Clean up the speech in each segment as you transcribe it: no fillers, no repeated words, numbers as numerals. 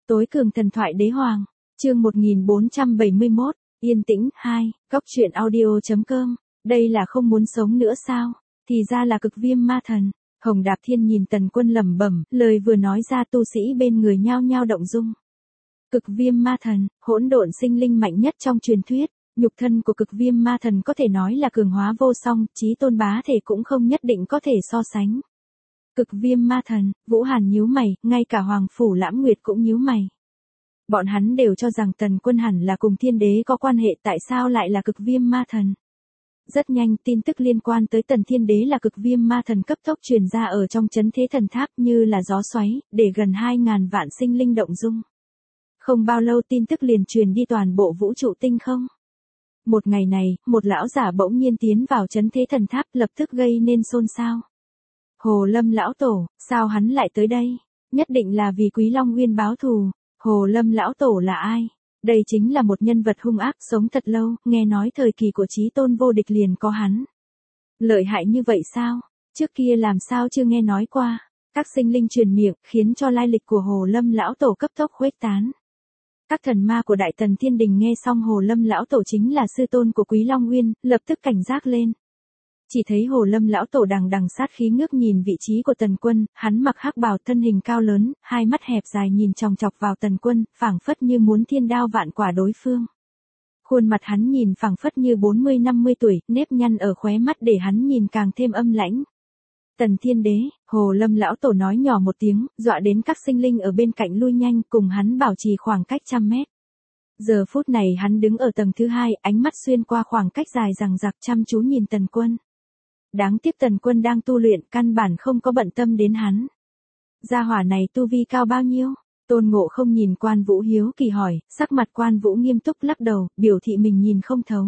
Tối cường thần thoại đế hoàng, chương 1471, yên tĩnh 2, góc truyện audio.com, đây là không muốn sống nữa sao, thì ra là cực viêm ma thần. Hồng Đạp Thiên nhìn Tần Quân lẩm bẩm, lời vừa nói ra tu sĩ bên người nhao nhao động dung. Cực viêm ma thần, hỗn độn sinh linh mạnh nhất trong truyền thuyết, nhục thân của cực viêm ma thần có thể nói là cường hóa vô song, chí tôn bá thể cũng không nhất định có thể so sánh. Cực viêm ma thần, Vũ Hàn nhíu mày, ngay cả Hoàng Phủ Lãm Nguyệt cũng nhíu mày. Bọn hắn đều cho rằng Tần Quân hẳn là cùng thiên đế có quan hệ, tại sao lại là cực viêm ma thần. Rất nhanh tin tức liên quan tới Tần Thiên Đế là cực viêm ma thần cấp tốc truyền ra ở trong chấn thế thần tháp như là gió xoáy, để gần 2.000 vạn sinh linh động dung. Không bao lâu tin tức liền truyền đi toàn bộ vũ trụ tinh không. Một ngày này, một lão giả bỗng nhiên tiến vào chấn thế thần tháp lập tức gây nên xôn xao. Hồ Lâm lão tổ, sao hắn lại tới đây? Nhất định là vì Quý Long Nguyên báo thù. Hồ Lâm lão tổ là ai? Đây chính là một nhân vật hung ác sống thật lâu, nghe nói thời kỳ của chí tôn vô địch liền có hắn. Lợi hại như vậy sao? Trước kia làm sao chưa nghe nói qua? Các sinh linh truyền miệng, khiến cho lai lịch của Hồ Lâm lão tổ cấp tốc khuếch tán. Các thần ma của Đại Tần Thiên Đình nghe xong Hồ Lâm lão tổ chính là sư tôn của Quý Long Nguyên, lập tức cảnh giác lên. Chỉ thấy Hồ Lâm lão tổ đằng đằng sát khí ngước nhìn vị trí của Tần Quân, hắn mặc hắc bào thân hình cao lớn, hai mắt hẹp dài nhìn chòng chọc vào Tần Quân, phảng phất như muốn thiên đao vạn quả đối phương. Khuôn mặt hắn nhìn phảng phất như 40-50 tuổi, nếp nhăn ở khóe mắt để hắn nhìn càng thêm âm lãnh. Tần Thiên Đế, Hồ Lâm lão tổ nói nhỏ một tiếng, dọa đến các sinh linh ở bên cạnh lui nhanh, cùng hắn bảo trì khoảng cách 100 mét. Giờ phút này hắn đứng ở tầng thứ 2, ánh mắt xuyên qua khoảng cách dài rằng rạc chăm chú nhìn Tần Quân. Đáng tiếc Tần Quân đang tu luyện, căn bản không có bận tâm đến hắn. Gia hỏa này tu vi cao bao nhiêu? Tôn Ngộ không nhìn Quan Vũ hiếu kỳ hỏi, sắc mặt Quan Vũ nghiêm túc lắc đầu, biểu thị mình nhìn không thấu.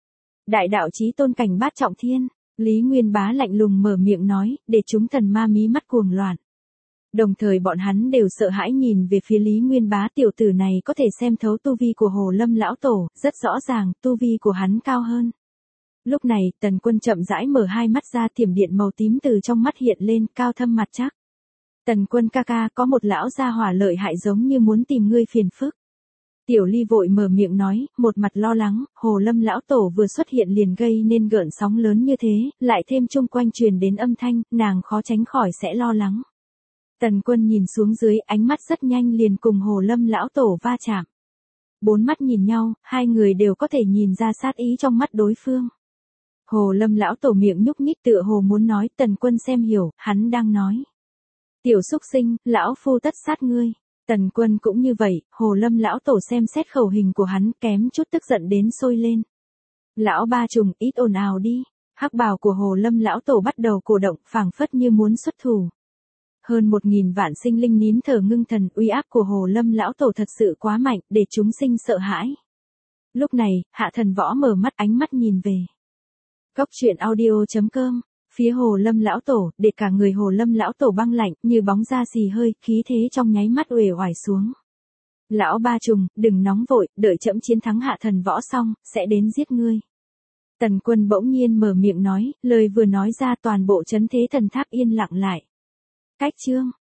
Đại đạo chí tôn cảnh bát trọng thiên, Lý Nguyên Bá lạnh lùng mở miệng nói, để chúng thần ma mí mắt cuồng loạn. Đồng thời bọn hắn đều sợ hãi nhìn về phía Lý Nguyên Bá, tiểu tử này có thể xem thấu tu vi của Hồ Lâm lão tổ, rất rõ ràng, tu vi của hắn cao hơn. Lúc này, Tần Quân chậm rãi mở hai mắt ra, thiểm điện màu tím từ trong mắt hiện lên, cao thâm mặt chắc. Tần Quân ca ca, có một lão gia hỏa lợi hại giống như muốn tìm ngươi phiền phức. Tiểu Ly vội mở miệng nói, một mặt lo lắng, Hồ Lâm lão tổ vừa xuất hiện liền gây nên gợn sóng lớn như thế, lại thêm chung quanh truyền đến âm thanh, nàng khó tránh khỏi sẽ lo lắng. Tần Quân nhìn xuống dưới, ánh mắt rất nhanh liền cùng Hồ Lâm lão tổ va chạm. Bốn mắt nhìn nhau, hai người đều có thể nhìn ra sát ý trong mắt đối phương. Hồ Lâm lão tổ miệng nhúc nhích tựa hồ muốn nói, Tần Quân xem hiểu, hắn đang nói. Tiểu xúc sinh, lão phu tất sát ngươi. Tần Quân cũng như vậy, Hồ Lâm lão tổ xem xét khẩu hình của hắn, kém chút tức giận đến sôi lên. Lão ba trùng, ít ồn ào đi. Hắc bào của Hồ Lâm lão tổ bắt đầu cổ động, phảng phất như muốn xuất thủ. Hơn 1.000 vạn sinh linh nín thở ngưng thần, uy áp của Hồ Lâm lão tổ thật sự quá mạnh, để chúng sinh sợ hãi. Lúc này, Hạ Thần Võ mở mắt, ánh mắt nhìn về góc truyện audio.com, phía Hồ Lâm lão tổ, để cả người Hồ Lâm lão tổ băng lạnh, như bóng da xì hơi, khí thế trong nháy mắt uể oải xuống. Lão ba trùng, đừng nóng vội, đợi trẫm chiến thắng Hạ Thần Võ xong, sẽ đến giết ngươi. Tần Quân bỗng nhiên mở miệng nói, lời vừa nói ra toàn bộ chấn thế thần tháp yên lặng lại. Cách chương